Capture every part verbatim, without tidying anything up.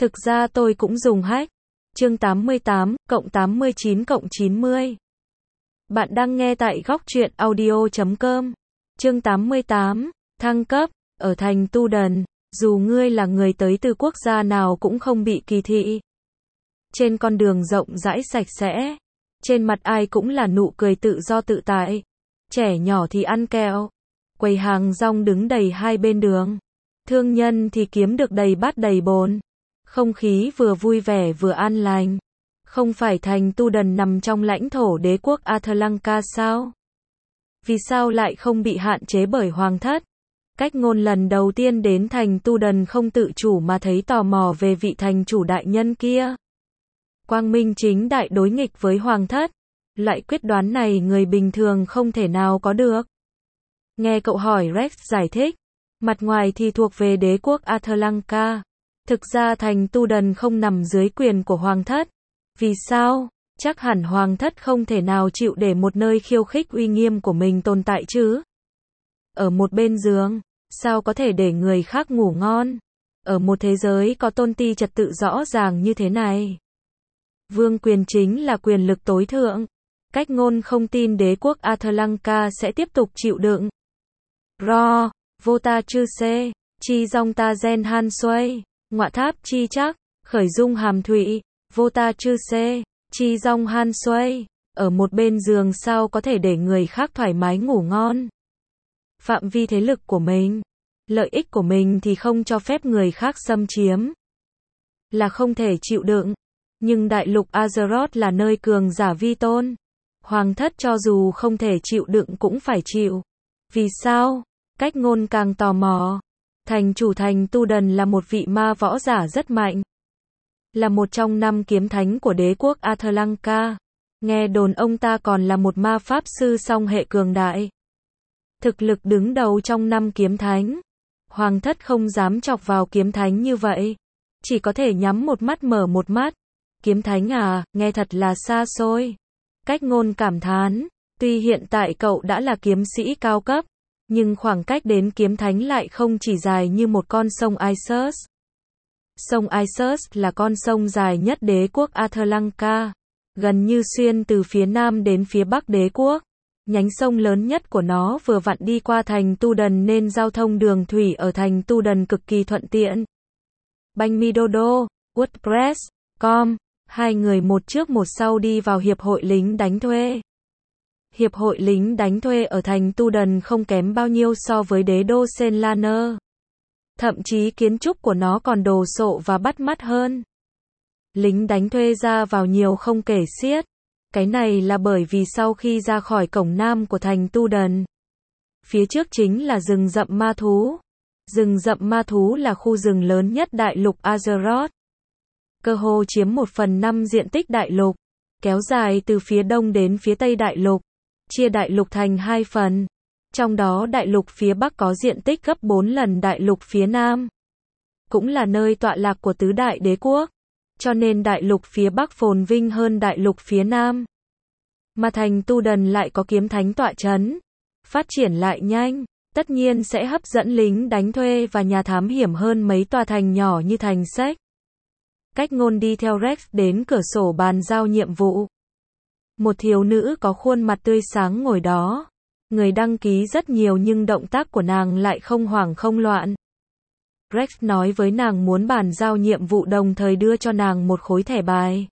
Thực ra tôi cũng dùng hack. Chương tám mươi tám, cộng tám mươi chín cộng chín mươi. Bạn đang nghe tại góc truyện audio chấm com. Chương tám mươi tám, thăng cấp. Ở thành Tu Đần, dù ngươi là người tới từ quốc gia nào cũng không bị kỳ thị. Trên con đường rộng rãi sạch sẽ, trên mặt ai cũng là nụ cười tự do tự tại. Trẻ nhỏ thì ăn kẹo, quầy hàng rong đứng đầy hai bên đường. Thương nhân thì kiếm được đầy bát đầy bồn. Không khí vừa vui vẻ vừa an lành. Không phải thành Tu Đần nằm trong lãnh thổ đế quốc Atlanka sao? Vì sao lại không bị hạn chế bởi hoàng thất? Cách ngôn lần đầu tiên đến thành Tu Đần không tự chủ mà thấy tò mò về vị thành chủ đại nhân kia. Quang minh chính đại đối nghịch với hoàng thất. Loại quyết đoán này người bình thường không thể nào có được. Nghe cậu hỏi Rex giải thích. Mặt ngoài thì thuộc về đế quốc Atlanka. Thực ra thành Tu Đần không nằm dưới quyền của hoàng thất. Vì sao? Chắc hẳn hoàng thất không thể nào chịu để một nơi khiêu khích uy nghiêm của mình tồn tại chứ. Ở một bên giường, sao có thể để người khác ngủ ngon? Ở một thế giới có tôn ti trật tự rõ ràng như thế này. Vương quyền chính là quyền lực tối thượng. Cách ngôn không tin đế quốc Atlanka sẽ tiếp tục chịu đựng. Ro, vô ta chư xê, chi dòng ta gen han xuây, ngọa tháp chi chắc, khởi dung hàm thụy, vô ta chư xê, chi dòng han xuây. Ở một bên giường sao có thể để người khác thoải mái ngủ ngon? Phạm vi thế lực của mình, lợi ích của mình thì không cho phép người khác xâm chiếm. Là không thể chịu đựng. Nhưng đại lục Azeroth là nơi cường giả vi tôn. Hoàng thất cho dù không thể chịu đựng cũng phải chịu. Vì sao? Cách ngôn càng tò mò. Thành chủ thành Tu Đần là một vị ma võ giả rất mạnh. Là một trong năm kiếm thánh của đế quốc Atlanka. Nghe đồn ông ta còn là một ma pháp sư song hệ cường đại. Thực lực đứng đầu trong năm kiếm thánh. Hoàng thất không dám chọc vào kiếm thánh như vậy. Chỉ có thể nhắm một mắt mở một mắt. Kiếm thánh à, nghe thật là xa xôi. Cách ngôn cảm thán. Tuy hiện tại cậu đã là kiếm sĩ cao cấp. Nhưng khoảng cách đến kiếm thánh lại không chỉ dài như một con sông Isus. Sông Isus là con sông dài nhất đế quốc Atlanka. Gần như xuyên từ phía nam đến phía bắc đế quốc. Nhánh sông lớn nhất của nó vừa vặn đi qua thành Tu Đần nên giao thông đường thủy ở thành Tu Đần cực kỳ thuận tiện. Banh mi đô đô, WordPress, com, hai người một trước một sau đi vào hiệp hội lính đánh thuê. Hiệp hội lính đánh thuê ở thành Tu Đần không kém bao nhiêu so với đế đô Senlaner. Thậm chí kiến trúc của nó còn đồ sộ và bắt mắt hơn. Lính đánh thuê ra vào nhiều không kể xiết. Cái này là bởi vì sau khi ra khỏi cổng nam của thành Tu Đần, phía trước chính là rừng rậm ma thú. Rừng rậm ma thú là khu rừng lớn nhất đại lục Azeroth. Cơ hồ chiếm một phần năm diện tích đại lục, kéo dài từ phía đông đến phía tây đại lục, chia đại lục thành hai phần. Trong đó đại lục phía bắc có diện tích gấp bốn lần đại lục phía nam. Cũng là nơi tọa lạc của tứ đại đế quốc. Cho nên đại lục phía bắc phồn vinh hơn đại lục phía nam. Mà thành Tu Đần lại có kiếm thánh tọa chấn. Phát triển lại nhanh, tất nhiên sẽ hấp dẫn lính đánh thuê và nhà thám hiểm hơn mấy tòa thành nhỏ như thành Sách. Cách ngôn đi theo Rex đến cửa sổ bàn giao nhiệm vụ. Một thiếu nữ có khuôn mặt tươi sáng ngồi đó. Người đăng ký rất nhiều nhưng động tác của nàng lại không hoảng không loạn. Rex nói với nàng muốn bàn giao nhiệm vụ đồng thời đưa cho nàng một khối thẻ bài.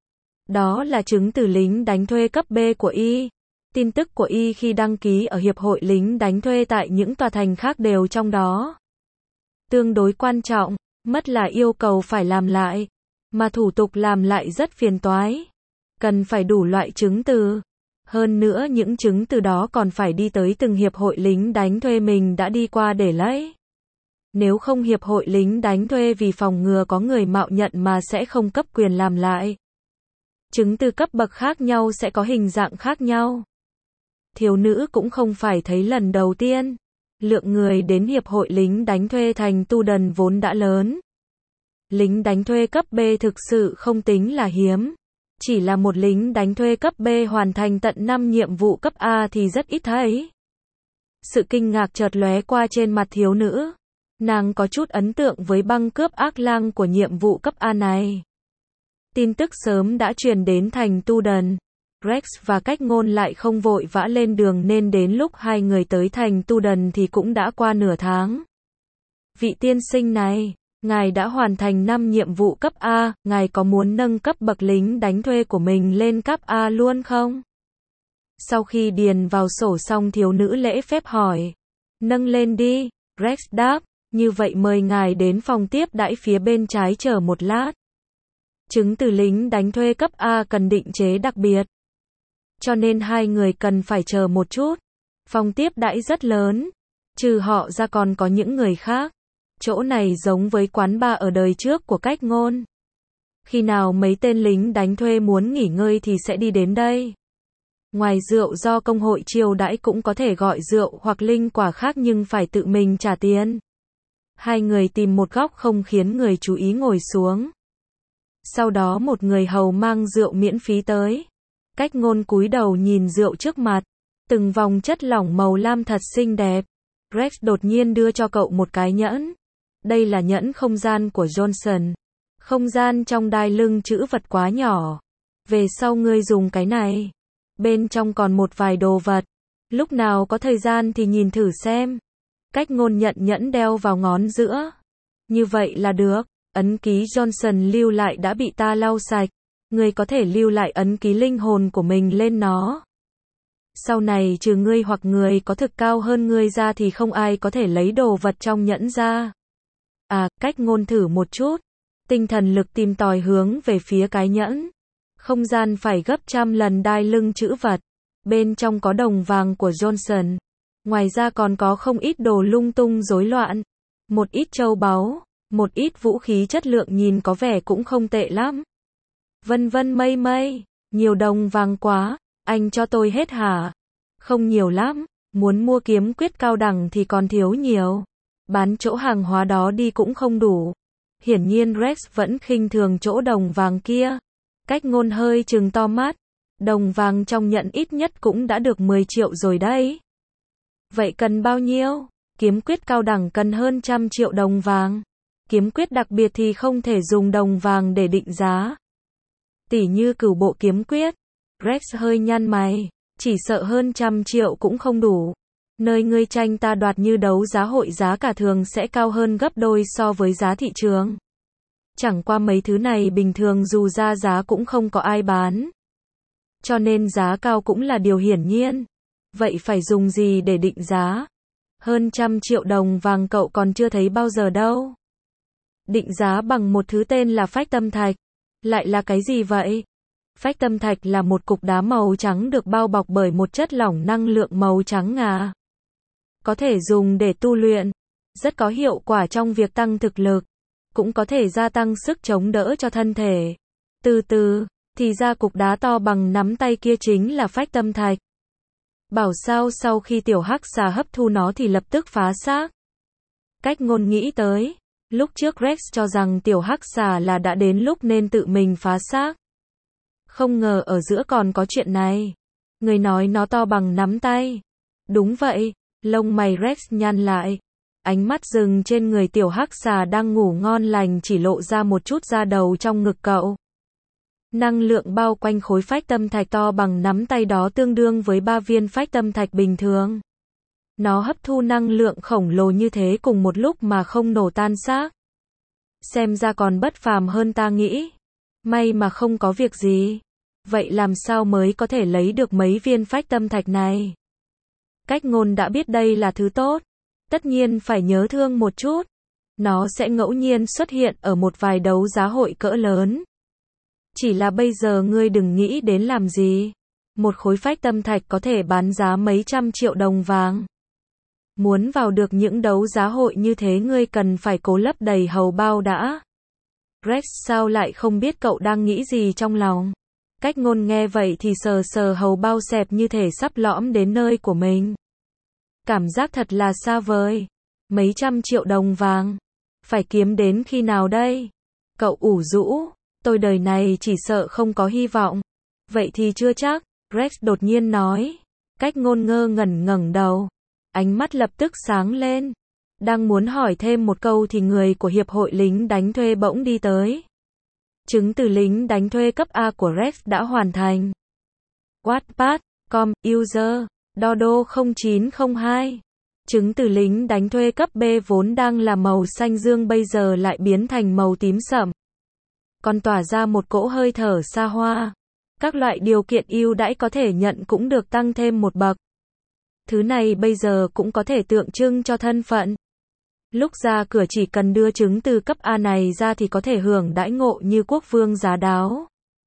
Đó là chứng từ lính đánh thuê cấp B của y. Tin tức của y khi đăng ký ở hiệp hội lính đánh thuê tại những tòa thành khác đều trong đó. Tương đối quan trọng, mất là yêu cầu phải làm lại. Mà thủ tục làm lại rất phiền toái. Cần phải đủ loại chứng từ. Hơn nữa những chứng từ đó còn phải đi tới từng hiệp hội lính đánh thuê mình đã đi qua để lấy. Nếu không hiệp hội lính đánh thuê vì phòng ngừa có người mạo nhận mà sẽ không cấp quyền làm lại. Chứng từ cấp bậc khác nhau sẽ có hình dạng khác nhau. Thiếu nữ cũng không phải thấy lần đầu tiên. Lượng người đến hiệp hội lính đánh thuê thành Tu Đần vốn đã lớn. Lính đánh thuê cấp B thực sự không tính là hiếm. Chỉ là một lính đánh thuê cấp B hoàn thành tận năm nhiệm vụ cấp A thì rất ít thấy. Sự kinh ngạc chợt lóe qua trên mặt thiếu nữ. Nàng có chút ấn tượng với băng cướp ác lang của nhiệm vụ cấp A này. Tin tức sớm đã truyền đến thành Tu Đần. Rex và Cách Ngôn lại không vội vã lên đường nên đến lúc hai người tới thành Tu Đần thì cũng đã qua nửa tháng. Vị tiên sinh này, ngài đã hoàn thành năm nhiệm vụ cấp A, ngài có muốn nâng cấp bậc lính đánh thuê của mình lên cấp A luôn không? Sau khi điền vào sổ xong thiếu nữ lễ phép hỏi. Nâng lên đi, Rex đáp, như vậy mời ngài đến phòng tiếp đãi phía bên trái chờ một lát. Chứng từ lính đánh thuê cấp A cần định chế đặc biệt. Cho nên hai người cần phải chờ một chút. Phòng tiếp đãi rất lớn. Trừ họ ra còn có những người khác. Chỗ này giống với quán bar ở đời trước của Cách Ngôn. Khi nào mấy tên lính đánh thuê muốn nghỉ ngơi thì sẽ đi đến đây. Ngoài rượu do công hội chiêu đãi cũng có thể gọi rượu hoặc linh quả khác nhưng phải tự mình trả tiền. Hai người tìm một góc không khiến người chú ý ngồi xuống. Sau đó một người hầu mang rượu miễn phí tới. Cách Ngôn cúi đầu nhìn rượu trước mặt. Từng vòng chất lỏng màu lam thật xinh đẹp. Rex đột nhiên đưa cho cậu một cái nhẫn. Đây là nhẫn không gian của Johnson. Không gian trong đai lưng chữ vật quá nhỏ. Về sau ngươi dùng cái này. Bên trong còn một vài đồ vật. Lúc nào có thời gian thì nhìn thử xem. Cách Ngôn nhận nhẫn đeo vào ngón giữa. Như vậy là được. Ấn ký Johnson lưu lại đã bị ta lau sạch. Ngươi có thể lưu lại ấn ký linh hồn của mình lên nó. Sau này trừ ngươi hoặc người có thực cao hơn ngươi ra thì không ai có thể lấy đồ vật trong nhẫn ra. À, Cách Ngôn thử một chút. Tinh thần lực tìm tòi hướng về phía cái nhẫn. Không gian phải gấp trăm lần đai lưng chữ vật. Bên trong có đồng vàng của Johnson. Ngoài ra còn có không ít đồ lung tung rối loạn. Một ít châu báu. Một ít vũ khí chất lượng nhìn có vẻ cũng không tệ lắm. Vân vân mây mây. Nhiều đồng vàng quá. Anh cho tôi hết hả? Không nhiều lắm. Muốn mua kiếm quyết cao đẳng thì còn thiếu nhiều. Bán chỗ hàng hóa đó đi cũng không đủ. Hiển nhiên Rex vẫn khinh thường chỗ đồng vàng kia. Cách Ngôn hơi trừng to mắt. Đồng vàng trong nhận ít nhất cũng đã được mười triệu rồi đấy. Vậy cần bao nhiêu? Kiếm quyết cao đẳng cần hơn trăm triệu đồng vàng. Kiếm quyết đặc biệt thì không thể dùng đồng vàng để định giá. Tỉ như cửu bộ kiếm quyết. Rex hơi nhăn mày. Chỉ sợ hơn trăm triệu cũng không đủ. Nơi ngươi tranh ta đoạt như đấu giá hội giá cả thường sẽ cao hơn gấp đôi so với giá thị trường. Chẳng qua mấy thứ này bình thường dù ra giá cũng không có ai bán. Cho nên giá cao cũng là điều hiển nhiên. Vậy phải dùng gì để định giá? Hơn trăm triệu đồng vàng cậu còn chưa thấy bao giờ đâu. Định giá bằng một thứ tên là phách tâm thạch. Lại là cái gì vậy? Phách tâm thạch là một cục đá màu trắng được bao bọc bởi một chất lỏng năng lượng màu trắng ngà. Có thể dùng để tu luyện. Rất có hiệu quả trong việc tăng thực lực. Cũng có thể gia tăng sức chống đỡ cho thân thể. Từ từ, thì ra cục đá to bằng nắm tay kia chính là phách tâm thạch. Bảo sao sau khi tiểu hắc xà hấp thu nó thì lập tức phá xác. Cách Ngôn nghĩ tới. Lúc trước Rex cho rằng tiểu hắc xà là đã đến lúc nên tự mình phá xác. Không ngờ ở giữa còn có chuyện này. Người nói nó to bằng nắm tay. Đúng vậy. Lông mày Rex nhăn lại. Ánh mắt dừng trên người tiểu hắc xà đang ngủ ngon lành chỉ lộ ra một chút da đầu trong ngực cậu. Năng lượng bao quanh khối phách tâm thạch to bằng nắm tay đó tương đương với ba viên phách tâm thạch bình thường. Nó hấp thu năng lượng khổng lồ như thế cùng một lúc mà không nổ tan xác. Xem ra còn bất phàm hơn ta nghĩ. May mà không có việc gì. Vậy làm sao mới có thể lấy được mấy viên phách tâm thạch này? Cách Ngôn đã biết đây là thứ tốt. Tất nhiên phải nhớ thương một chút. Nó sẽ ngẫu nhiên xuất hiện ở một vài đấu giá hội cỡ lớn. Chỉ là bây giờ ngươi đừng nghĩ đến làm gì. Một khối phách tâm thạch có thể bán giá mấy trăm triệu đồng vàng. Muốn vào được những đấu giá hội như thế ngươi cần phải cố lấp đầy hầu bao đã. Rex sao lại không biết cậu đang nghĩ gì trong lòng. Cách Ngôn nghe vậy thì sờ sờ hầu bao xẹp như thể sắp lõm đến nơi của mình. Cảm giác thật là xa vời. Mấy trăm triệu đồng vàng. Phải kiếm đến khi nào đây? Cậu ủ rũ. Tôi đời này chỉ sợ không có hy vọng. Vậy thì chưa chắc. Rex đột nhiên nói. Cách Ngôn ngơ ngẩn ngẩng đầu. Ánh mắt lập tức sáng lên. Đang muốn hỏi thêm một câu thì người của hiệp hội lính đánh thuê bỗng đi tới. Chứng từ lính đánh thuê cấp A của Rex đã hoàn thành. Wattpad chấm com, user, Dodo không chín không hai. Chứng từ lính đánh thuê cấp B vốn đang là màu xanh dương bây giờ lại biến thành màu tím sẫm. Còn tỏa ra một cỗ hơi thở xa hoa. Các loại điều kiện ưu đãi có thể nhận cũng được tăng thêm một bậc. Thứ này bây giờ cũng có thể tượng trưng cho thân phận. Lúc ra cửa chỉ cần đưa chứng từ cấp A này ra thì có thể hưởng đãi ngộ như quốc vương giá đáo.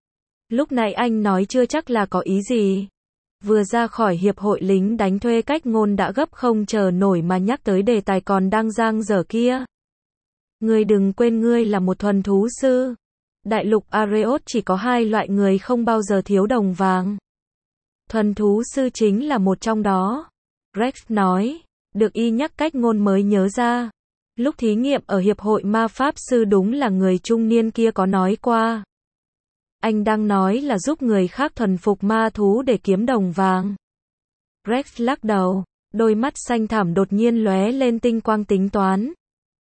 Lúc nãy anh nói chưa chắc là có ý gì. Vừa ra khỏi hiệp hội lính đánh thuê Cách Ngôn đã gấp không chờ nổi mà nhắc tới đề tài còn đang dang dở kia. Ngươi đừng quên ngươi là một thuần thú sư. Đại lục Areos chỉ có hai loại người không bao giờ thiếu đồng vàng. Thuần thú sư chính là một trong đó. Rex nói. Được y nhắc Cách Ngôn mới nhớ ra. Lúc thí nghiệm ở hiệp hội ma pháp sư đúng là người trung niên kia có nói qua. Anh đang nói là giúp người khác thuần phục ma thú để kiếm đồng vàng. Rex lắc đầu, đôi mắt xanh thẳm đột nhiên lóe lên tinh quang tính toán.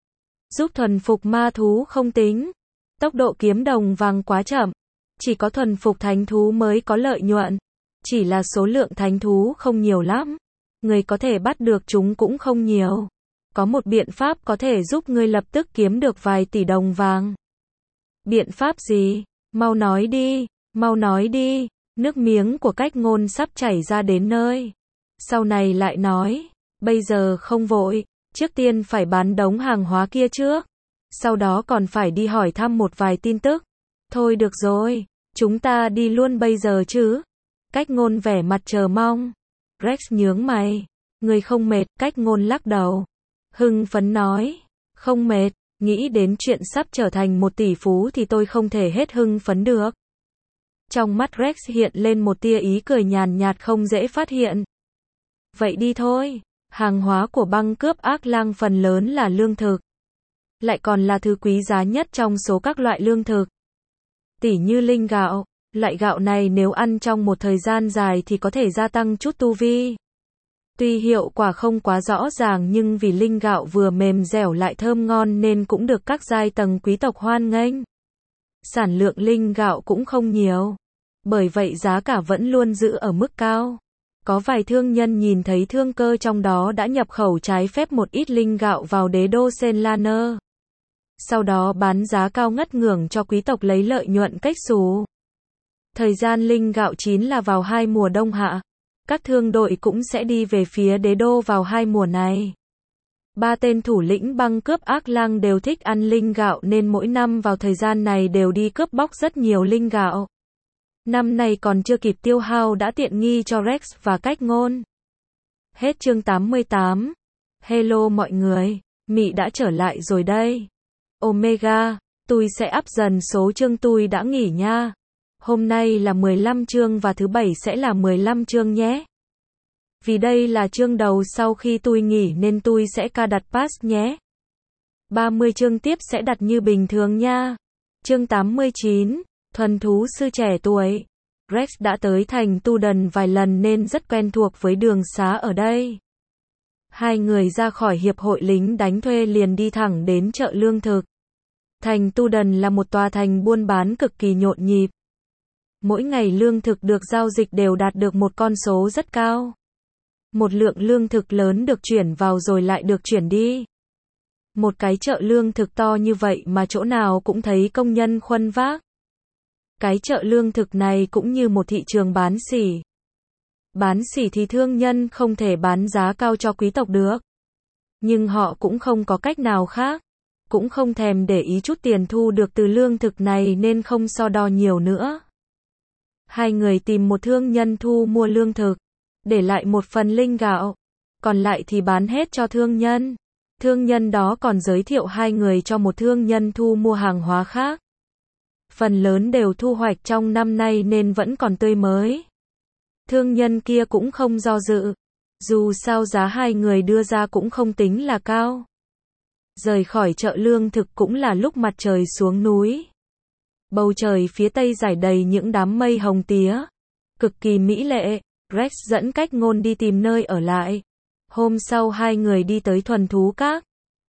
Giúp thuần phục ma thú không tính. Tốc độ kiếm đồng vàng quá chậm. Chỉ có thuần phục thánh thú mới có lợi nhuận. Chỉ là số lượng thánh thú không nhiều lắm. Người có thể bắt được chúng cũng không nhiều. Có một biện pháp có thể giúp ngươi lập tức kiếm được vài tỷ đồng vàng. Biện pháp gì? Mau nói đi, mau nói đi. Nước miếng của Cách Ngôn sắp chảy ra đến nơi. Sau này lại nói, bây giờ không vội, trước tiên phải bán đống hàng hóa kia trước. Sau đó còn phải đi hỏi thăm một vài tin tức. Thôi được rồi, chúng ta đi luôn bây giờ chứ. Cách Ngôn vẻ mặt chờ mong. Rex nhướng mày. Người không mệt, Cách Ngôn lắc đầu. Hưng phấn nói. Không mệt, nghĩ đến chuyện sắp trở thành một tỷ phú thì tôi không thể hết hưng phấn được. Trong mắt Rex hiện lên một tia ý cười nhàn nhạt không dễ phát hiện. Vậy đi thôi. Hàng hóa của băng cướp ác lang phần lớn là lương thực. Lại còn là thứ quý giá nhất trong số các loại lương thực. Tỉ như linh gạo. Loại gạo này nếu ăn trong một thời gian dài thì có thể gia tăng chút tu vi. Tuy hiệu quả không quá rõ ràng nhưng vì linh gạo vừa mềm dẻo lại thơm ngon nên cũng được các giai tầng quý tộc hoan nghênh. Sản lượng linh gạo cũng không nhiều. Bởi vậy giá cả vẫn luôn giữ ở mức cao. Có vài thương nhân nhìn thấy thương cơ trong đó đã nhập khẩu trái phép một ít linh gạo vào đế đô Senlaner. Sau đó bán giá cao ngất ngưởng cho quý tộc lấy lợi nhuận cách xù. Thời gian linh gạo chín là vào hai mùa đông hạ. Các thương đội cũng sẽ đi về phía đế đô vào hai mùa này. Ba tên thủ lĩnh băng cướp ác lang đều thích ăn linh gạo nên mỗi năm vào thời gian này đều đi cướp bóc rất nhiều linh gạo. Năm nay còn chưa kịp tiêu hao đã tiện nghi cho Rex và Cách Ngôn. Hết chương tám mươi tám. Hello mọi người, Mị đã trở lại rồi đây. Omega, tôi sẽ up dần số chương tôi đã nghỉ nha. Hôm nay là mười lăm chương và thứ bảy sẽ là mười lăm chương nhé. Vì đây là chương đầu sau khi tôi nghỉ nên tôi sẽ ca đặt pass nhé. ba mươi chương tiếp sẽ đặt như bình thường nha. Chương tám mươi chín, thuần thú sư trẻ tuổi. Rex đã tới thành Tu Đần vài lần nên rất quen thuộc với đường xá ở đây. Hai người ra khỏi hiệp hội lính đánh thuê liền đi thẳng đến chợ lương thực. Thành Tu Đần là một tòa thành buôn bán cực kỳ nhộn nhịp. Mỗi ngày lương thực được giao dịch đều đạt được một con số rất cao. Một lượng lương thực lớn được chuyển vào rồi lại được chuyển đi. Một cái chợ lương thực to như vậy mà chỗ nào cũng thấy công nhân khuân vác. Cái chợ lương thực này cũng như một thị trường bán sỉ. Bán sỉ thì thương nhân không thể bán giá cao cho quý tộc được. Nhưng họ cũng không có cách nào khác. Cũng không thèm để ý chút tiền thu được từ lương thực này nên không so đo nhiều nữa. Hai người tìm một thương nhân thu mua lương thực. Để lại một phần linh gạo. Còn lại thì bán hết cho thương nhân. Thương nhân đó còn giới thiệu hai người cho một thương nhân thu mua hàng hóa khác. Phần lớn đều thu hoạch trong năm nay nên vẫn còn tươi mới. Thương nhân kia cũng không do dự. Dù sao giá hai người đưa ra cũng không tính là cao. Rời khỏi chợ lương thực cũng là lúc mặt trời xuống núi. Bầu trời phía tây rải đầy những đám mây hồng tía. Cực kỳ mỹ lệ. Rex dẫn Cách Ngôn đi tìm nơi ở lại. Hôm sau hai người đi tới thuần thú các.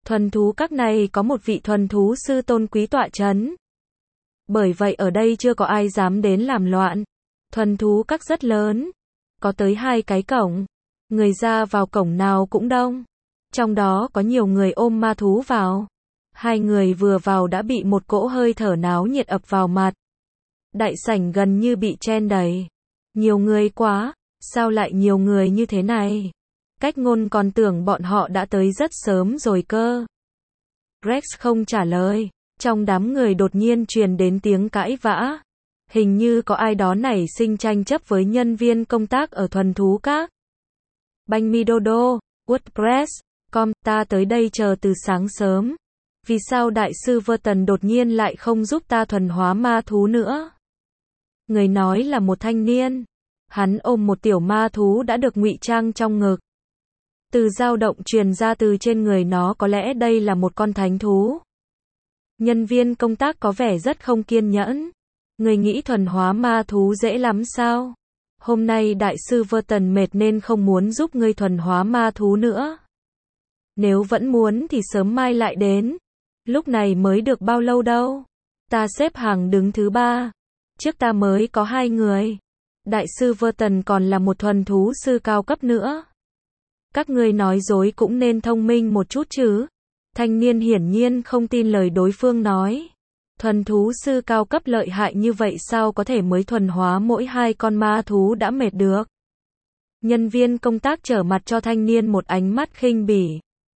Thuần thú các này có một vị thuần thú sư tôn quý tọa chấn. Bởi vậy ở đây chưa có ai dám đến làm loạn. Thuần thú các rất lớn. Có tới hai cái cổng. Người ra vào cổng nào cũng đông. Trong đó có nhiều người ôm ma thú vào. Hai người vừa vào đã bị một cỗ hơi thở náo nhiệt ập vào mặt. Đại sảnh gần như bị chen đầy. Nhiều người quá, sao lại nhiều người như thế này? Cách ngôn còn tưởng bọn họ đã tới rất sớm rồi cơ. Rex không trả lời. Trong đám người đột nhiên truyền đến tiếng cãi vã. Hình như có ai đó nảy sinh tranh chấp với nhân viên công tác ở thuần thú các. Banh mi dodo, WordPress, com, ta tới đây chờ từ sáng sớm. Vì sao đại sư Verton đột nhiên lại không giúp ta thuần hóa ma thú nữa? Người nói là một thanh niên. Hắn ôm một tiểu ma thú đã được ngụy trang trong ngực. Từ dao động truyền ra từ trên người nó, có lẽ đây là một con thánh thú. Nhân viên công tác có vẻ rất không kiên nhẫn. Người nghĩ thuần hóa ma thú dễ lắm sao? Hôm nay đại sư Verton mệt nên không muốn giúp ngươi thuần hóa ma thú nữa. Nếu vẫn muốn thì sớm mai lại đến. Lúc này mới được bao lâu đâu. Ta xếp hàng đứng thứ ba. Trước ta mới có hai người. Đại sư Verton còn là một thuần thú sư cao cấp nữa. Các ngươi nói dối cũng nên thông minh một chút chứ. Thanh niên hiển nhiên không tin lời đối phương nói. Thuần thú sư cao cấp lợi hại như vậy sao có thể mới thuần hóa mỗi hai con ma thú đã mệt được. Nhân viên công tác trở mặt cho thanh niên một ánh mắt khinh bỉ.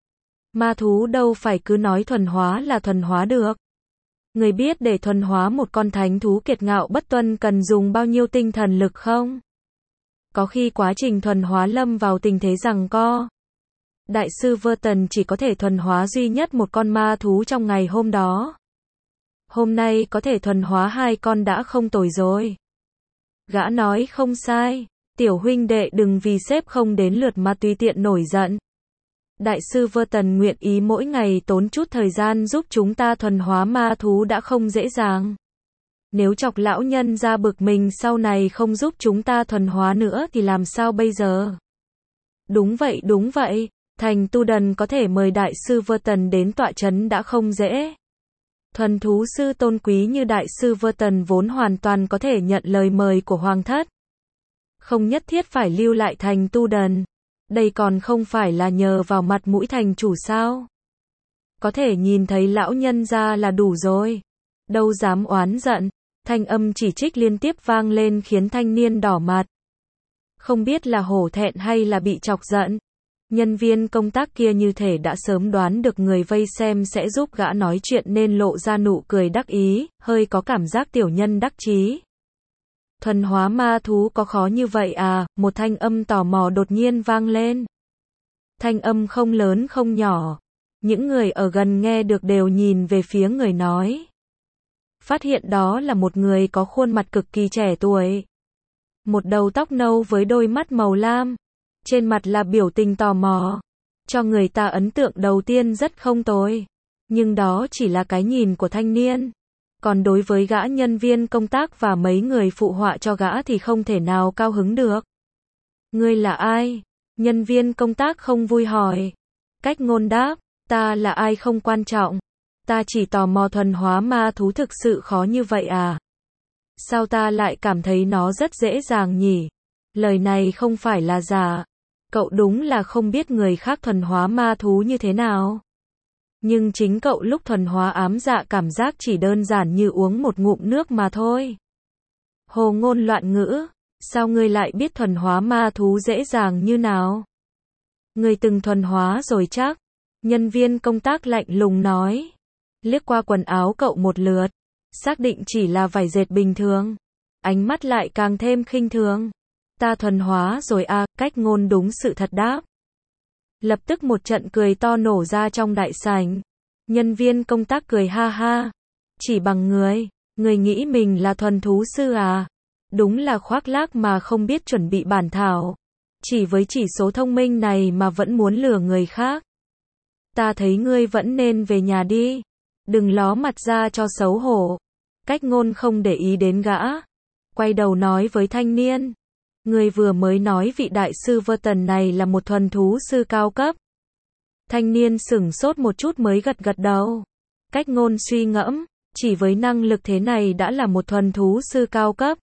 Ma thú đâu phải cứ nói thuần hóa là thuần hóa được. Người biết để thuần hóa một con thánh thú kiệt ngạo bất tuân cần dùng bao nhiêu tinh thần lực không? Có khi quá trình thuần hóa lâm vào tình thế giằng co. Đại sư Verton chỉ có thể thuần hóa duy nhất một con ma thú trong ngày hôm đó. Hôm nay có thể thuần hóa hai con đã không tồi rồi. Gã nói không sai. Tiểu huynh đệ đừng vì sếp không đến lượt mà tùy tiện nổi giận. Đại sư Verton nguyện ý mỗi ngày tốn chút thời gian giúp chúng ta thuần hóa ma thú đã không dễ dàng. Nếu chọc lão nhân ra bực mình sau này không giúp chúng ta thuần hóa nữa thì làm sao bây giờ? Đúng vậy đúng vậy. Thành Tu Đần có thể mời đại sư Verton đến tọa chấn đã không dễ. Thuần thú sư tôn quý như đại sư Verton vốn hoàn toàn có thể nhận lời mời của hoàng thất. Không nhất thiết phải lưu lại Thành Tu Đần. Đây còn không phải là nhờ vào mặt mũi thành chủ sao? Có thể nhìn thấy lão nhân ra là đủ rồi. Đâu dám oán giận. Thanh âm chỉ trích liên tiếp vang lên khiến thanh niên đỏ mặt. Không biết là hổ thẹn hay là bị chọc giận. Nhân viên công tác kia như thể đã sớm đoán được người vây xem sẽ giúp gã nói chuyện nên lộ ra nụ cười đắc ý, hơi có cảm giác tiểu nhân đắc chí. Thuần hóa ma thú có khó như vậy à? Một thanh âm tò mò đột nhiên vang lên. Thanh âm không lớn không nhỏ. Những người ở gần nghe được đều nhìn về phía người nói. Phát hiện đó là một người có khuôn mặt cực kỳ trẻ tuổi. Một đầu tóc nâu với đôi mắt màu lam. Trên mặt là biểu tình tò mò. Cho người ta ấn tượng đầu tiên rất không tồi. Nhưng đó chỉ là cái nhìn của thanh niên. Còn đối với gã nhân viên công tác và mấy người phụ họa cho gã thì không thể nào cao hứng được. Ngươi là ai? Nhân viên công tác không vui hỏi. Cách ngôn đáp, ta là ai không quan trọng. Ta chỉ tò mò thuần hóa ma thú thực sự khó như vậy à? Sao ta lại cảm thấy nó rất dễ dàng nhỉ? Lời này không phải là giả. Cậu đúng là không biết người khác thuần hóa ma thú như thế nào. Nhưng chính cậu lúc thuần hóa ám dạ cảm giác chỉ đơn giản như uống một ngụm nước mà thôi. Hồ ngôn loạn ngữ, sao ngươi lại biết thuần hóa ma thú dễ dàng như nào? Ngươi từng thuần hóa rồi chắc. Nhân viên công tác lạnh lùng nói. Liếc qua quần áo cậu một lượt, xác định chỉ là vải dệt bình thường. Ánh mắt lại càng thêm khinh thường. Ta thuần hóa rồi à, cách ngôn đúng sự thật đáp. Lập tức một trận cười to nổ ra trong đại sảnh. Nhân viên công tác cười ha ha. Chỉ bằng người, người nghĩ mình là thuần thú sư à? Đúng là khoác lác mà không biết chuẩn bị bản thảo. Chỉ với chỉ số thông minh này mà vẫn muốn lừa người khác. Ta thấy ngươi vẫn nên về nhà đi. Đừng ló mặt ra cho xấu hổ. Cách ngôn không để ý đến gã. Quay đầu nói với thanh niên. Người vừa mới nói vị đại sư Verton này là một thuần thú sư cao cấp. Thanh niên sửng sốt một chút mới gật gật đầu. Cách ngôn suy ngẫm, chỉ với năng lực thế này đã là một thuần thú sư cao cấp.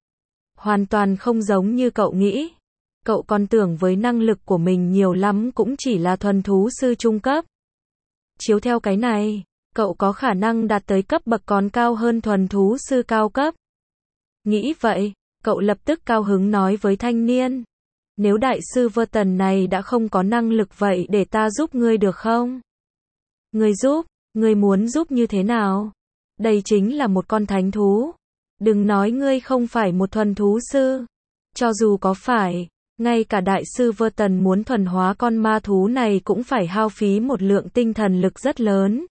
Hoàn toàn không giống như cậu nghĩ. Cậu còn tưởng với năng lực của mình nhiều lắm cũng chỉ là thuần thú sư trung cấp. Chiếu theo cái này, cậu có khả năng đạt tới cấp bậc còn cao hơn thuần thú sư cao cấp. Nghĩ vậy, cậu lập tức cao hứng nói với thanh niên. Nếu đại sư Verton này đã không có năng lực vậy để ta giúp ngươi được không? Ngươi giúp, ngươi muốn giúp như thế nào? Đây chính là một con thánh thú. Đừng nói ngươi không phải một thuần thú sư. Cho dù có phải, ngay cả đại sư Verton muốn thuần hóa con ma thú này cũng phải hao phí một lượng tinh thần lực rất lớn.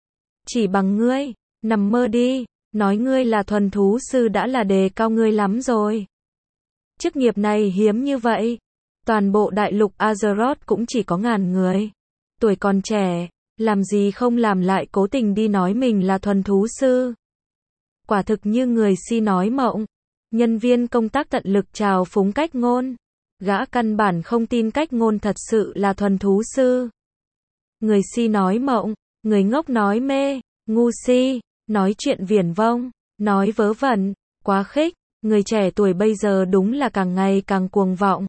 Chỉ bằng ngươi, nằm mơ đi, nói ngươi là thuần thú sư đã là đề cao ngươi lắm rồi. Chức nghiệp này hiếm như vậy. Toàn bộ đại lục Azeroth cũng chỉ có ngàn người. Tuổi còn trẻ, làm gì không làm lại cố tình đi nói mình là thuần thú sư. Quả thực như người si nói mộng. Nhân viên công tác tận lực chào phúng cách ngôn. Gã căn bản không tin cách ngôn thật sự là thuần thú sư. Người si nói mộng, người ngốc nói mê, ngu si, nói chuyện viển vông, nói vớ vẩn, quá khích. Người trẻ tuổi bây giờ đúng là càng ngày càng cuồng vọng.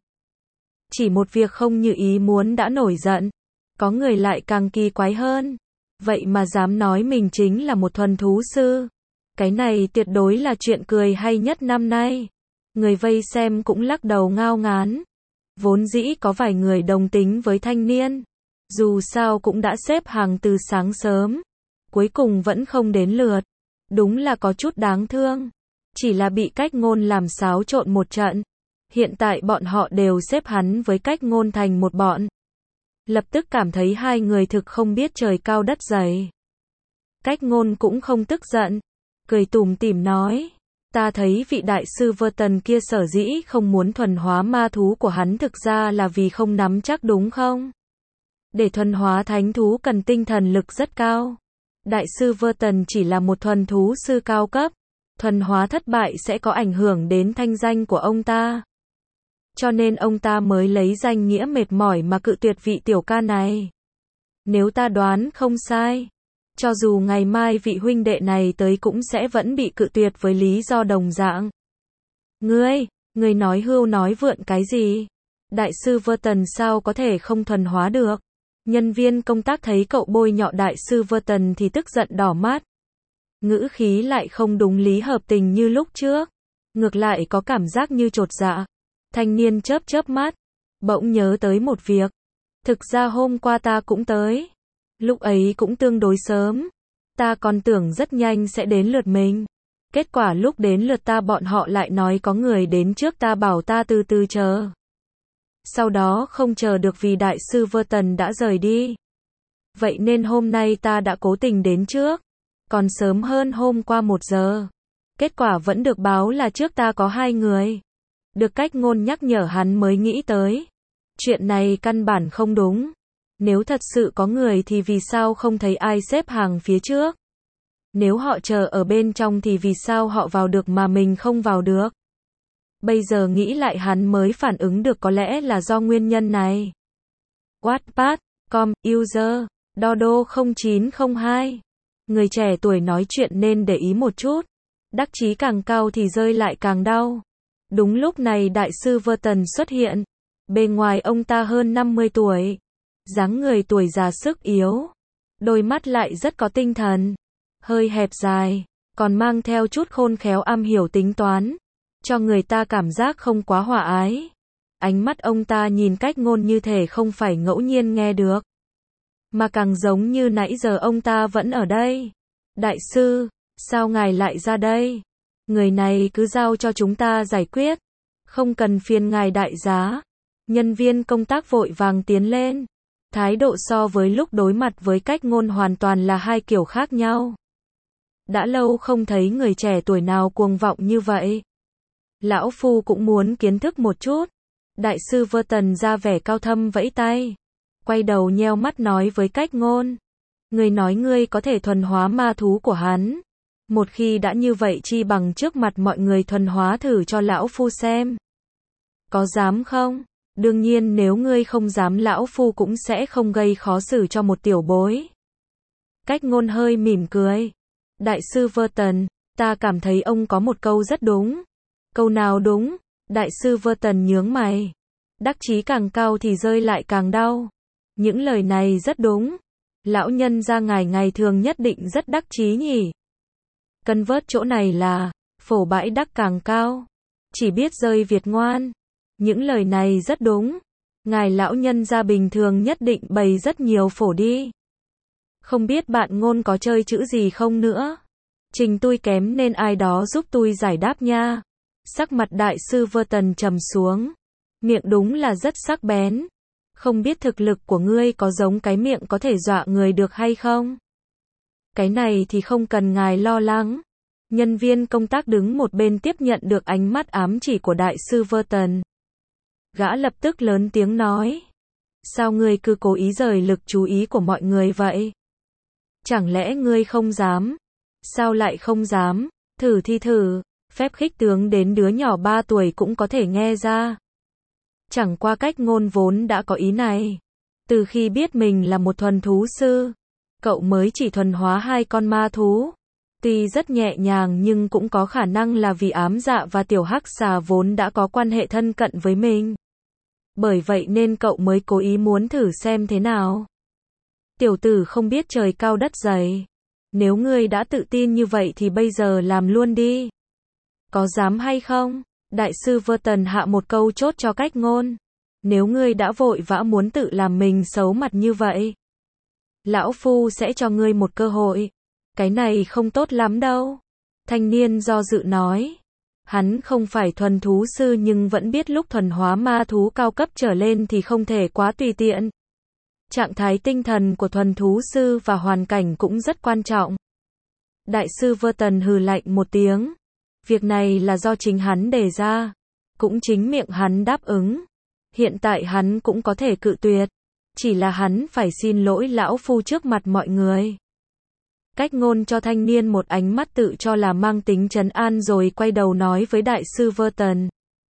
Chỉ một việc không như ý muốn đã nổi giận. Có người lại càng kỳ quái hơn. Vậy mà dám nói mình chính là một thuần thú sư. Cái này tuyệt đối là chuyện cười hay nhất năm nay. Người vây xem cũng lắc đầu ngao ngán. Vốn dĩ có vài người đồng tính với thanh niên. Dù sao cũng đã xếp hàng từ sáng sớm. Cuối cùng vẫn không đến lượt. Đúng là có chút đáng thương. Chỉ là bị cách ngôn làm xáo trộn một trận. Hiện tại bọn họ đều xếp hắn với cách ngôn thành một bọn. Lập tức cảm thấy hai người thực không biết trời cao đất dày. Cách ngôn cũng không tức giận. Cười tủm tỉm nói. Ta thấy vị đại sư Verton kia sở dĩ không muốn thuần hóa ma thú của hắn thực ra là vì không nắm chắc đúng không? Để thuần hóa thánh thú cần tinh thần lực rất cao. Đại sư Verton chỉ là một thuần thú sư cao cấp. Thuần hóa thất bại sẽ có ảnh hưởng đến thanh danh của ông ta. Cho nên ông ta mới lấy danh nghĩa mệt mỏi mà cự tuyệt vị tiểu ca này. Nếu ta đoán không sai, cho dù ngày mai vị huynh đệ này tới cũng sẽ vẫn bị cự tuyệt với lý do đồng dạng. Ngươi, ngươi nói hưu nói vượn cái gì? Đại sư Verton sao có thể không thuần hóa được? Nhân viên công tác thấy cậu bôi nhọ đại sư Verton thì tức giận đỏ mắt. Ngữ khí lại không đúng lý hợp tình như lúc trước. Ngược lại có cảm giác như chột dạ. Thanh niên chớp chớp mắt. Bỗng nhớ tới một việc. Thực ra hôm qua ta cũng tới. Lúc ấy cũng tương đối sớm. Ta còn tưởng rất nhanh sẽ đến lượt mình. Kết quả lúc đến lượt ta bọn họ lại nói có người đến trước ta bảo ta từ từ chờ. Sau đó không chờ được vì đại sư Verton đã rời đi. Vậy nên hôm nay ta đã cố tình đến trước. Còn sớm hơn hôm qua một giờ. Kết quả vẫn được báo là trước ta có hai người. Được cách ngôn nhắc nhở hắn mới nghĩ tới. Chuyện này căn bản không đúng. Nếu thật sự có người thì vì sao không thấy ai xếp hàng phía trước? Nếu họ chờ ở bên trong thì vì sao họ vào được mà mình không vào được? Bây giờ nghĩ lại hắn mới phản ứng được có lẽ là do nguyên nhân này. Wattpad, com, user, dodo không chín không hai. Người trẻ tuổi nói chuyện nên để ý một chút. Đắc chí càng cao thì rơi lại càng đau. Đúng lúc này đại sư Verton xuất hiện. Bề ngoài ông ta hơn năm mươi tuổi. Dáng người tuổi già sức yếu. Đôi mắt lại rất có tinh thần. Hơi hẹp dài. Còn mang theo chút khôn khéo am hiểu tính toán. Cho người ta cảm giác không quá hòa ái. Ánh mắt ông ta nhìn cách ngôn như thể không phải ngẫu nhiên nghe được. Mà càng giống như nãy giờ ông ta vẫn ở đây. Đại sư, sao ngài lại ra đây? Người này cứ giao cho chúng ta giải quyết. Không cần phiền ngài đại giá. Nhân viên công tác vội vàng tiến lên. Thái độ so với lúc đối mặt với cách ngôn hoàn toàn là hai kiểu khác nhau. Đã lâu không thấy người trẻ tuổi nào cuồng vọng như vậy. Lão Phu cũng muốn kiến thức một chút. Đại sư Verton ra vẻ cao thâm vẫy tay. Quay đầu nheo mắt nói với cách ngôn. Ngươi nói ngươi có thể thuần hóa ma thú của hắn. Một khi đã như vậy chi bằng trước mặt mọi người thuần hóa thử cho lão Phu xem. Có dám không? Đương nhiên nếu ngươi không dám lão phu cũng sẽ không gây khó xử cho một tiểu bối. Cách ngôn hơi mỉm cười. Đại sư Verton, ta cảm thấy ông có một câu rất đúng. Câu nào đúng? Đại sư Verton nhướng mày. Đắc chí càng cao thì rơi lại càng đau. Những lời này rất đúng. Lão nhân gia ngài ngày thường nhất định rất đắc chí nhỉ. Cân vớt chỗ này là, phổ bãi đắc càng cao. Chỉ biết rơi Việt ngoan. Những lời này rất đúng. Ngài lão nhân gia bình thường nhất định bày rất nhiều phổ đi. Không biết bạn ngôn có chơi chữ gì không nữa. Trình tôi kém nên ai đó giúp tôi giải đáp nha. Sắc mặt đại sư Verton trầm xuống. Miệng đúng là rất sắc bén. Không biết thực lực của ngươi có giống cái miệng có thể dọa người được hay không? Cái này thì không cần ngài lo lắng. Nhân viên công tác đứng một bên tiếp nhận được ánh mắt ám chỉ của đại sư Verton. Gã lập tức lớn tiếng nói. Sao ngươi cứ cố ý rời lực chú ý của mọi người vậy? Chẳng lẽ ngươi không dám? Sao lại không dám? Thử thi thử. Phép khích tướng đến đứa nhỏ ba tuổi cũng có thể nghe ra. Chẳng qua cách ngôn vốn đã có ý này. Từ khi biết mình là một thuần thú sư, cậu mới chỉ thuần hóa hai con ma thú. Tuy rất nhẹ nhàng nhưng cũng có khả năng là vì ám dạ và tiểu hắc xà vốn đã có quan hệ thân cận với mình. Bởi vậy nên cậu mới cố ý muốn thử xem thế nào. Tiểu tử không biết trời cao đất dày. Nếu ngươi đã tự tin như vậy thì bây giờ làm luôn đi. Có dám hay không? Đại sư Verton hạ một câu chốt cho cách ngôn. Nếu ngươi đã vội vã muốn tự làm mình xấu mặt như vậy, lão phu sẽ cho ngươi một cơ hội. Cái này không tốt lắm đâu. Thanh niên do dự nói. Hắn không phải thuần thú sư nhưng vẫn biết lúc thuần hóa ma thú cao cấp trở lên thì không thể quá tùy tiện. Trạng thái tinh thần của thuần thú sư và hoàn cảnh cũng rất quan trọng. Đại sư Verton hừ lạnh một tiếng. Việc này là do chính hắn đề ra. Cũng chính miệng hắn đáp ứng. Hiện tại hắn cũng có thể cự tuyệt. Chỉ là hắn phải xin lỗi lão phu trước mặt mọi người. Cách ngôn cho thanh niên một ánh mắt tự cho là mang tính trấn an rồi quay đầu nói với đại sư Verton.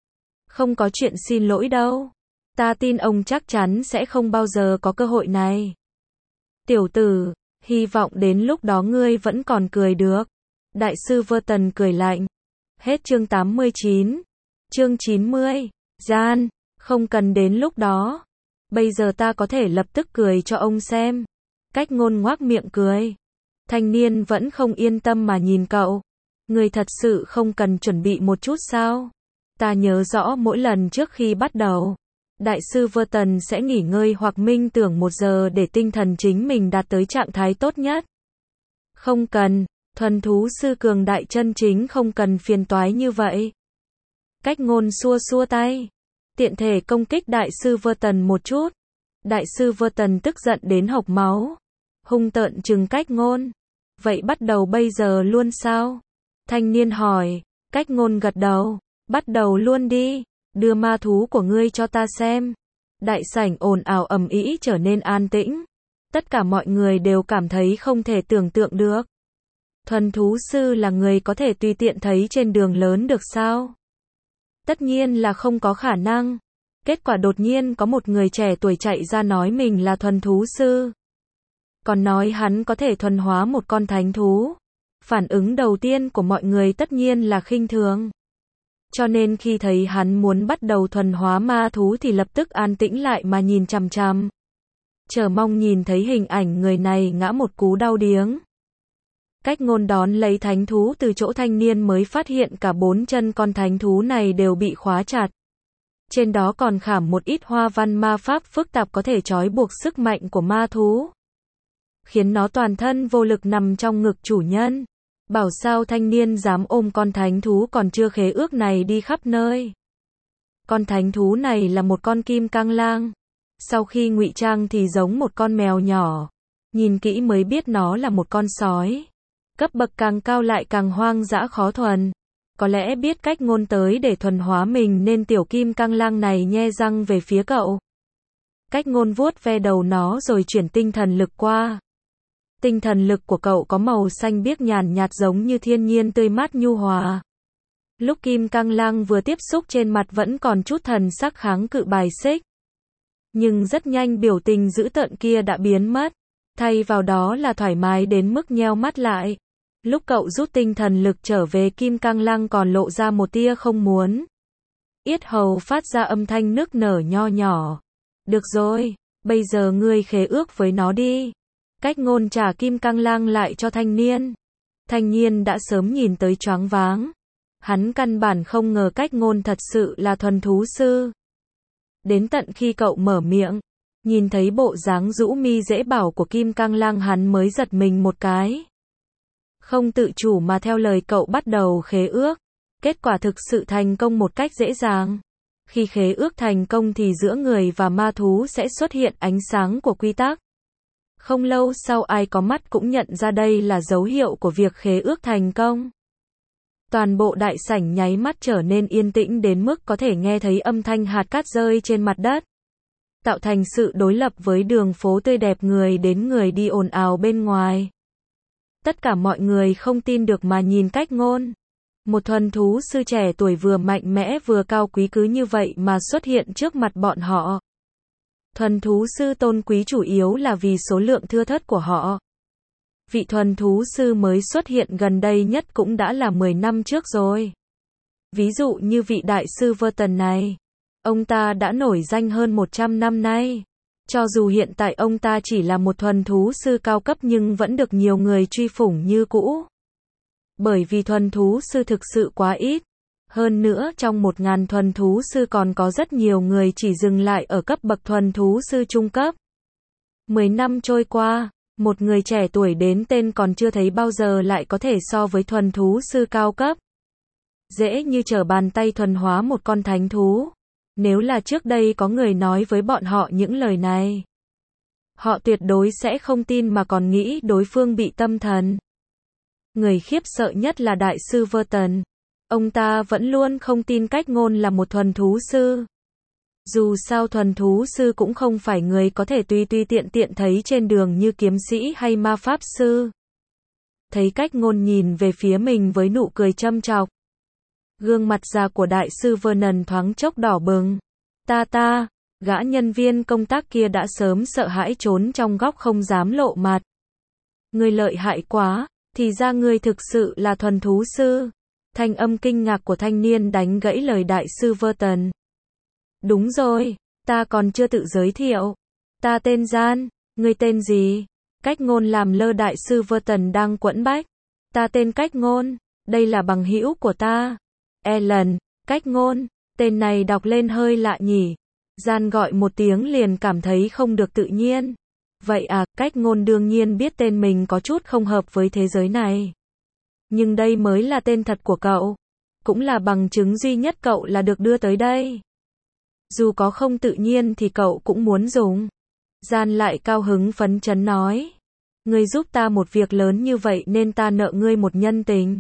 Không có chuyện xin lỗi đâu. Ta tin ông chắc chắn sẽ không bao giờ có cơ hội này. Tiểu tử, hy vọng đến lúc đó ngươi vẫn còn cười được. Đại sư Verton cười lạnh. Hết chương tám mươi chín. Chương chín mươi. Gian, không cần đến lúc đó. Bây giờ ta có thể lập tức cười cho ông xem. Cách ngôn ngoác miệng cười. Thanh niên vẫn không yên tâm mà nhìn cậu. Người thật sự không cần chuẩn bị một chút sao? Ta nhớ rõ mỗi lần trước khi bắt đầu, đại sư Verton sẽ nghỉ ngơi hoặc minh tưởng một giờ để tinh thần chính mình đạt tới trạng thái tốt nhất. Không cần, thuần thú sư cường đại chân chính không cần phiền toái như vậy. Cách ngôn xua xua tay. Tiện thể công kích đại sư Verton một chút. Đại sư Verton tức giận đến hộc máu. Hung tợn trừng cách ngôn. Vậy bắt đầu bây giờ luôn sao? Thanh niên hỏi. Cách ngôn gật đầu. Bắt đầu luôn đi. Đưa ma thú của ngươi cho ta xem. Đại sảnh ồn ào ầm ĩ trở nên an tĩnh. Tất cả mọi người đều cảm thấy không thể tưởng tượng được. Thuần thú sư là người có thể tùy tiện thấy trên đường lớn được sao? Tất nhiên là không có khả năng. Kết quả đột nhiên có một người trẻ tuổi chạy ra nói mình là thuần thú sư. Còn nói hắn có thể thuần hóa một con thánh thú. Phản ứng đầu tiên của mọi người tất nhiên là khinh thường. Cho nên khi thấy hắn muốn bắt đầu thuần hóa ma thú thì lập tức an tĩnh lại mà nhìn chằm chằm. Chờ mong nhìn thấy hình ảnh người này ngã một cú đau điếng. Cách ngôn đón lấy thánh thú từ chỗ thanh niên mới phát hiện cả bốn chân con thánh thú này đều bị khóa chặt. Trên đó còn khảm một ít hoa văn ma pháp phức tạp có thể trói buộc sức mạnh của ma thú. Khiến nó toàn thân vô lực nằm trong ngực chủ nhân. Bảo sao thanh niên dám ôm con thánh thú còn chưa khế ước này đi khắp nơi. Con thánh thú này là một con kim cang lang. Sau khi ngụy trang thì giống một con mèo nhỏ. Nhìn kỹ mới biết nó là một con sói. Cấp bậc càng cao lại càng hoang dã khó thuần. Có lẽ biết cách ngôn tới để thuần hóa mình nên tiểu kim cang lang này nhe răng về phía cậu. Cách ngôn vuốt ve đầu nó rồi chuyển tinh thần lực qua. Tinh thần lực của cậu có màu xanh biếc nhàn nhạt giống như thiên nhiên tươi mát nhu hòa. Lúc Kim Cang Lăng vừa tiếp xúc trên mặt vẫn còn chút thần sắc kháng cự bài xích. Nhưng rất nhanh biểu tình dữ tợn kia đã biến mất. Thay vào đó là thoải mái đến mức nheo mắt lại. Lúc cậu rút tinh thần lực trở về, Kim Cang Lăng còn lộ ra một tia không muốn. Yết hầu phát ra âm thanh nức nở nho nhỏ. Được rồi, bây giờ ngươi khế ước với nó đi. Cách Ngôn trả Kim Cang Lăng lại cho thanh niên. Thanh niên đã sớm nhìn tới choáng váng. Hắn căn bản không ngờ Cách Ngôn thật sự là thuần thú sư. Đến tận khi cậu mở miệng, nhìn thấy bộ dáng rũ mi dễ bảo của Kim Cang Lăng, hắn mới giật mình một cái. Không tự chủ mà theo lời cậu bắt đầu khế ước. Kết quả thực sự thành công một cách dễ dàng. Khi khế ước thành công thì giữa người và ma thú sẽ xuất hiện ánh sáng của quy tắc. Không lâu sau, ai có mắt cũng nhận ra đây là dấu hiệu của việc khế ước thành công. Toàn bộ đại sảnh nháy mắt trở nên yên tĩnh đến mức có thể nghe thấy âm thanh hạt cát rơi trên mặt đất, tạo thành sự đối lập với đường phố tươi đẹp người đến người đi ồn ào bên ngoài. Tất cả mọi người không tin được mà nhìn Cách Ngôn. Một thuần thú sư trẻ tuổi vừa mạnh mẽ vừa cao quý cứ như vậy mà xuất hiện trước mặt bọn họ. Thuần thú sư tôn quý chủ yếu là vì số lượng thưa thớt của họ. Vị thuần thú sư mới xuất hiện gần đây nhất cũng đã là mười năm trước rồi. Ví dụ như vị đại sư Verton này. Ông ta đã nổi danh hơn một trăm năm nay. Cho dù hiện tại ông ta chỉ là một thuần thú sư cao cấp nhưng vẫn được nhiều người truy phủng như cũ. Bởi vì thuần thú sư thực sự quá ít. Hơn nữa trong một ngàn thuần thú sư còn có rất nhiều người chỉ dừng lại ở cấp bậc thuần thú sư trung cấp. Mười năm trôi qua, một người trẻ tuổi đến tên còn chưa thấy bao giờ lại có thể so với thuần thú sư cao cấp. Dễ như trở bàn tay thuần hóa một con thánh thú. Nếu là trước đây có người nói với bọn họ những lời này, họ tuyệt đối sẽ không tin mà còn nghĩ đối phương bị tâm thần. Người khiếp sợ nhất là đại sư Verton. Ông ta vẫn luôn không tin Cách Ngôn là một thuần thú sư. Dù sao thuần thú sư cũng không phải người có thể tùy tùy tiện tiện thấy trên đường như kiếm sĩ hay ma pháp sư. Thấy Cách Ngôn nhìn về phía mình với nụ cười châm chọc. Gương mặt già của đại sư Vernon thoáng chốc đỏ bừng. Ta ta, gã nhân viên công tác kia đã sớm sợ hãi trốn trong góc không dám lộ mặt. Ngươi lợi hại quá, thì ra ngươi thực sự là thuần thú sư. Thanh âm kinh ngạc của thanh niên đánh gãy lời đại sư Verton. Đúng rồi, ta còn chưa tự giới thiệu. Ta tên Gian, ngươi tên gì? Cách Ngôn làm lơ đại sư Verton đang quẫn bách. Ta tên Cách Ngôn, đây là bằng hữu của ta. Ellen, Cách Ngôn, tên này đọc lên hơi lạ nhỉ. Gian gọi một tiếng liền cảm thấy không được tự nhiên. Vậy à, Cách Ngôn đương nhiên biết tên mình có chút không hợp với thế giới này. Nhưng đây mới là tên thật của cậu. Cũng là bằng chứng duy nhất cậu là được đưa tới đây. Dù có không tự nhiên thì cậu cũng muốn dùng. Gian lại cao hứng phấn chấn nói. Ngươi giúp ta một việc lớn như vậy nên ta nợ ngươi một nhân tình.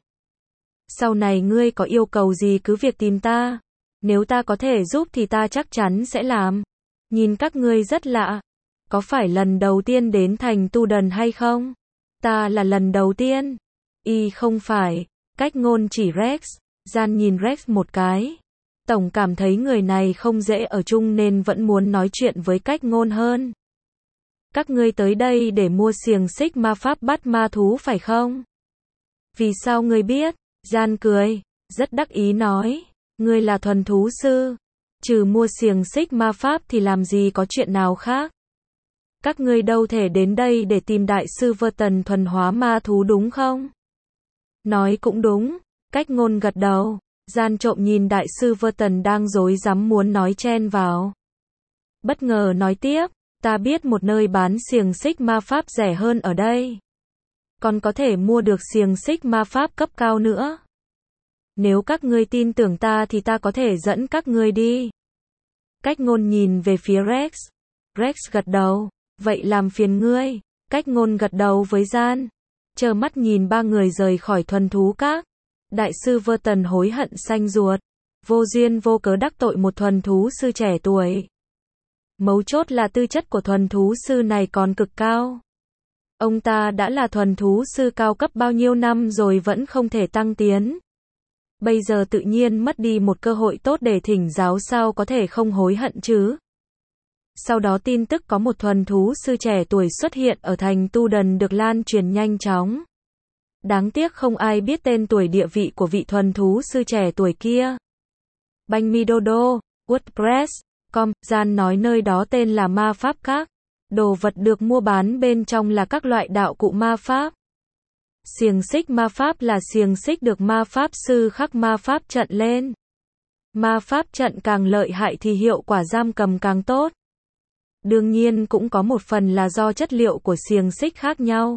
Sau này ngươi có yêu cầu gì cứ việc tìm ta. Nếu ta có thể giúp thì ta chắc chắn sẽ làm. Nhìn các ngươi rất lạ. Có phải lần đầu tiên đến thành Tu Đần hay không? Ta là lần đầu tiên. Y không phải. Cách Ngôn chỉ Rex. Gian nhìn Rex một cái. Tổng cảm thấy người này không dễ ở chung nên vẫn muốn nói chuyện với Cách Ngôn hơn. Các ngươi tới đây để mua xiềng xích ma pháp bắt ma thú phải không? Vì sao ngươi biết? Gian cười, rất đắc ý nói. Ngươi là thuần thú sư. Trừ mua xiềng xích ma pháp thì làm gì có chuyện nào khác? Các ngươi đâu thể đến đây để tìm đại sư Verton thuần hóa ma thú đúng không? Nói cũng đúng. Cách Ngôn gật đầu. Gian trộm nhìn đại sư Verton đang rối rắm muốn nói chen vào. Bất ngờ nói tiếp. Ta biết một nơi bán xiềng xích ma pháp rẻ hơn ở đây. Còn có thể mua được xiềng xích ma pháp cấp cao nữa. Nếu các ngươi tin tưởng ta thì ta có thể dẫn các ngươi đi. Cách Ngôn nhìn về phía Rex. Rex gật đầu. Vậy làm phiền ngươi. Cách Ngôn gật đầu với Gian. Chờ mắt nhìn ba người rời khỏi thuần thú các. Đại sư Verton hối hận xanh ruột. Vô duyên vô cớ đắc tội một thuần thú sư trẻ tuổi. Mấu chốt là tư chất của thuần thú sư này còn cực cao. Ông ta đã là thuần thú sư cao cấp bao nhiêu năm rồi vẫn không thể tăng tiến. Bây giờ tự nhiên mất đi một cơ hội tốt để thỉnh giáo sao có thể không hối hận chứ. Sau đó tin tức có một thuần thú sư trẻ tuổi xuất hiện ở thành Tu Đần được lan truyền nhanh chóng. Đáng tiếc không ai biết tên tuổi địa vị của vị thuần thú sư trẻ tuổi kia. Banh mi dodo, WordPress, com, Gian nói nơi đó tên là ma pháp các. Đồ vật được mua bán bên trong là các loại đạo cụ ma pháp. Xiềng xích ma pháp là xiềng xích được ma pháp sư khắc ma pháp trận lên. Ma pháp trận càng lợi hại thì hiệu quả giam cầm càng tốt. Đương nhiên cũng có một phần là do chất liệu của xiềng xích khác nhau.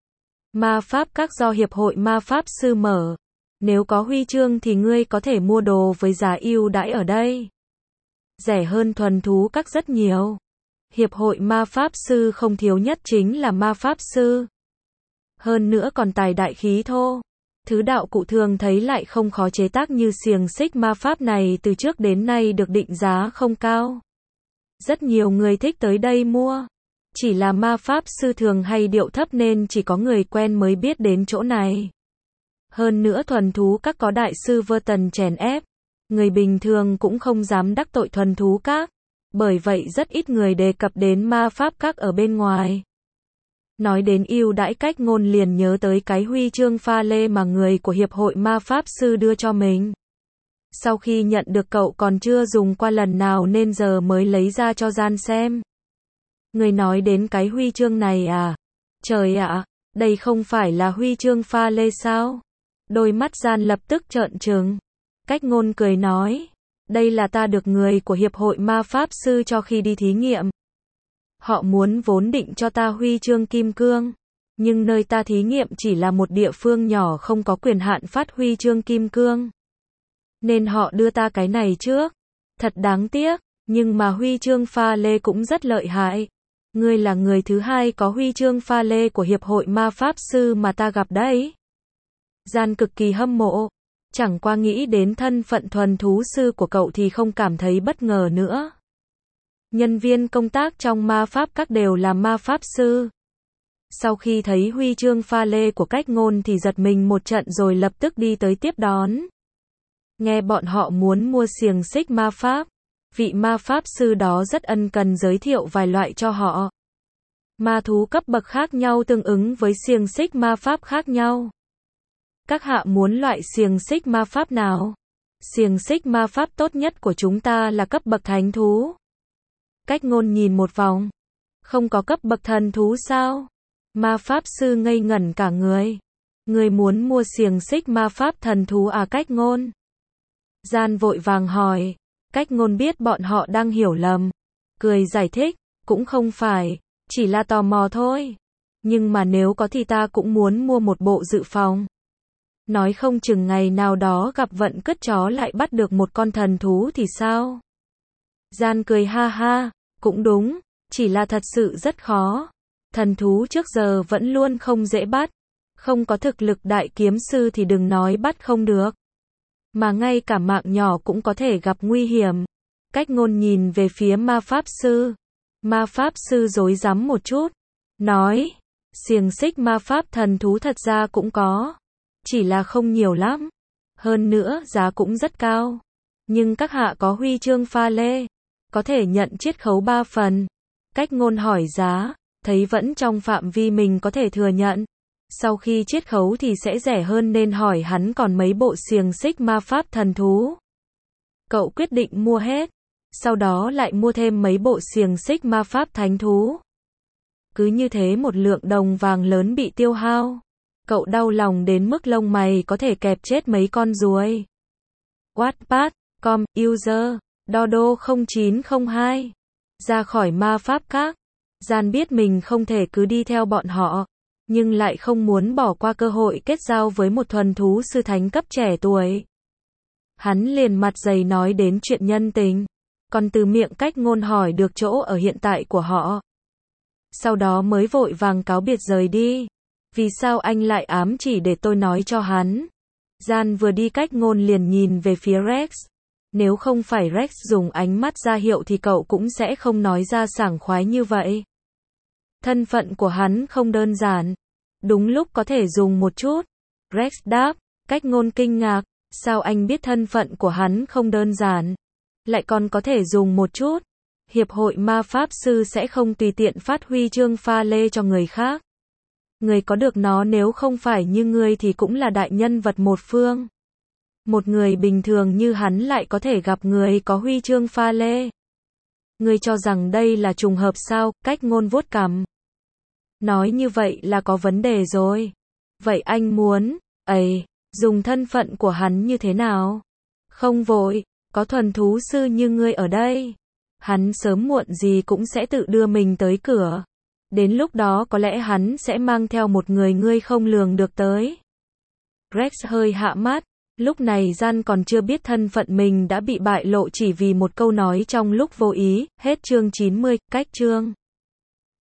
Ma pháp các do Hiệp hội Ma pháp sư mở. Nếu có huy chương thì ngươi có thể mua đồ với giá ưu đãi ở đây. Rẻ hơn thuần thú các rất nhiều. Hiệp hội Ma pháp sư không thiếu nhất chính là ma pháp sư. Hơn nữa còn tài đại khí thô. Thứ đạo cụ thường thấy lại không khó chế tác như xiềng xích ma pháp này từ trước đến nay được định giá không cao. Rất nhiều người thích tới đây mua. Chỉ là ma pháp sư thường hay điệu thấp nên chỉ có người quen mới biết đến chỗ này. Hơn nữa thuần thú các có đại sư Verton chèn ép. Người bình thường cũng không dám đắc tội thuần thú các. Bởi vậy rất ít người đề cập đến ma pháp các ở bên ngoài. Nói đến ưu đãi cách ngôn liền nhớ tới cái huy chương pha lê mà người của Hiệp hội Ma pháp sư đưa cho mình. Sau khi nhận được cậu còn chưa dùng qua lần nào nên giờ mới lấy ra cho Gian xem. Người nói đến cái huy chương này à? Trời ạ, đây không phải là huy chương pha lê sao? Đôi mắt Gian lập tức trợn trừng. Cách ngôn cười nói, đây là ta được người của Hiệp hội Ma pháp sư cho khi đi thí nghiệm. Họ muốn vốn định cho ta huy chương kim cương. Nhưng nơi ta thí nghiệm chỉ là một địa phương nhỏ không có quyền hạn phát huy chương kim cương. Nên họ đưa ta cái này trước. Thật đáng tiếc, nhưng mà huy chương pha lê cũng rất lợi hại. Ngươi là người thứ hai có huy chương pha lê của Hiệp hội Ma pháp sư mà ta gặp đấy. Gian cực kỳ hâm mộ. Chẳng qua nghĩ đến thân phận thuần thú sư của cậu thì không cảm thấy bất ngờ nữa. Nhân viên công tác trong ma pháp các đều là ma pháp sư. Sau khi thấy huy chương pha lê của cách ngôn thì giật mình một trận rồi lập tức đi tới tiếp đón. Nghe bọn họ muốn mua xiềng xích ma pháp. Vị ma pháp sư đó rất ân cần giới thiệu vài loại cho họ. Ma thú cấp bậc khác nhau tương ứng với xiềng xích ma pháp khác nhau. Các hạ muốn loại xiềng xích ma pháp nào? Xiềng xích ma pháp tốt nhất của chúng ta là cấp bậc thánh thú. Cách ngôn nhìn một vòng. Không có cấp bậc thần thú sao? Ma pháp sư ngây ngẩn cả người. Người muốn mua xiềng xích ma pháp thần thú à? Cách ngôn. Gian vội vàng hỏi. Cách ngôn biết bọn họ đang hiểu lầm. Cười giải thích. Cũng không phải. Chỉ là tò mò thôi. Nhưng mà nếu có thì ta cũng muốn mua một bộ dự phòng. Nói không chừng ngày nào đó gặp vận cứt chó lại bắt được một con thần thú thì sao? Gian cười ha ha. Cũng đúng. Chỉ là thật sự rất khó. Thần thú trước giờ vẫn luôn không dễ bắt. Không có thực lực đại kiếm sư thì đừng nói bắt không được. Mà ngay cả mạng nhỏ cũng có thể gặp nguy hiểm. Cách ngôn nhìn về phía ma pháp sư. Ma pháp sư rối rắm một chút. Nói. Xiềng xích ma pháp thần thú thật ra cũng có. Chỉ là không nhiều lắm. Hơn nữa giá cũng rất cao. Nhưng các hạ có huy chương pha lê. Có thể nhận chiết khấu ba phần. Cách ngôn hỏi giá. Thấy vẫn trong phạm vi mình có thể thừa nhận. Sau khi chiết khấu thì sẽ rẻ hơn nên hỏi hắn còn mấy bộ xiềng xích ma pháp thần thú. Cậu quyết định mua hết. Sau đó lại mua thêm mấy bộ xiềng xích ma pháp thánh thú. Cứ như thế một lượng đồng vàng lớn bị tiêu hao. Cậu đau lòng đến mức lông mày có thể kẹp chết mấy con ruồi. Wattpad, com, user, dodo không chín không hai. Ra khỏi ma pháp các. Gian biết mình không thể cứ đi theo bọn họ. Nhưng lại không muốn bỏ qua cơ hội kết giao với một thuần thú sư thánh cấp trẻ tuổi. Hắn liền mặt dày nói đến chuyện nhân tình. Còn từ miệng cách ngôn hỏi được chỗ ở hiện tại của họ. Sau đó mới vội vàng cáo biệt rời đi. Vì sao anh lại ám chỉ để tôi nói cho hắn? Gian vừa đi cách ngôn liền nhìn về phía Rex. Nếu không phải Rex dùng ánh mắt ra hiệu thì cậu cũng sẽ không nói ra sảng khoái như vậy. Thân phận của hắn không đơn giản. Đúng lúc có thể dùng một chút. Rex đáp. Cách ngôn kinh ngạc. Sao anh biết thân phận của hắn không đơn giản? Lại còn có thể dùng một chút. Hiệp hội ma pháp sư sẽ không tùy tiện phát huy chương pha lê cho người khác. Người có được nó nếu không phải như ngươi thì cũng là đại nhân vật một phương. Một người bình thường như hắn lại có thể gặp người có huy chương pha lê. Ngươi cho rằng đây là trùng hợp sao? Cách ngôn vuốt cằm. Nói như vậy là có vấn đề rồi. Vậy anh muốn, ấy, dùng thân phận của hắn như thế nào? Không vội, có thuần thú sư như ngươi ở đây. Hắn sớm muộn gì cũng sẽ tự đưa mình tới cửa. Đến lúc đó có lẽ hắn sẽ mang theo một người ngươi không lường được tới. Rex hơi hạ mắt. Lúc này Gian còn chưa biết thân phận mình đã bị bại lộ chỉ vì một câu nói trong lúc vô ý. Hết chương chín mươi, cách chương.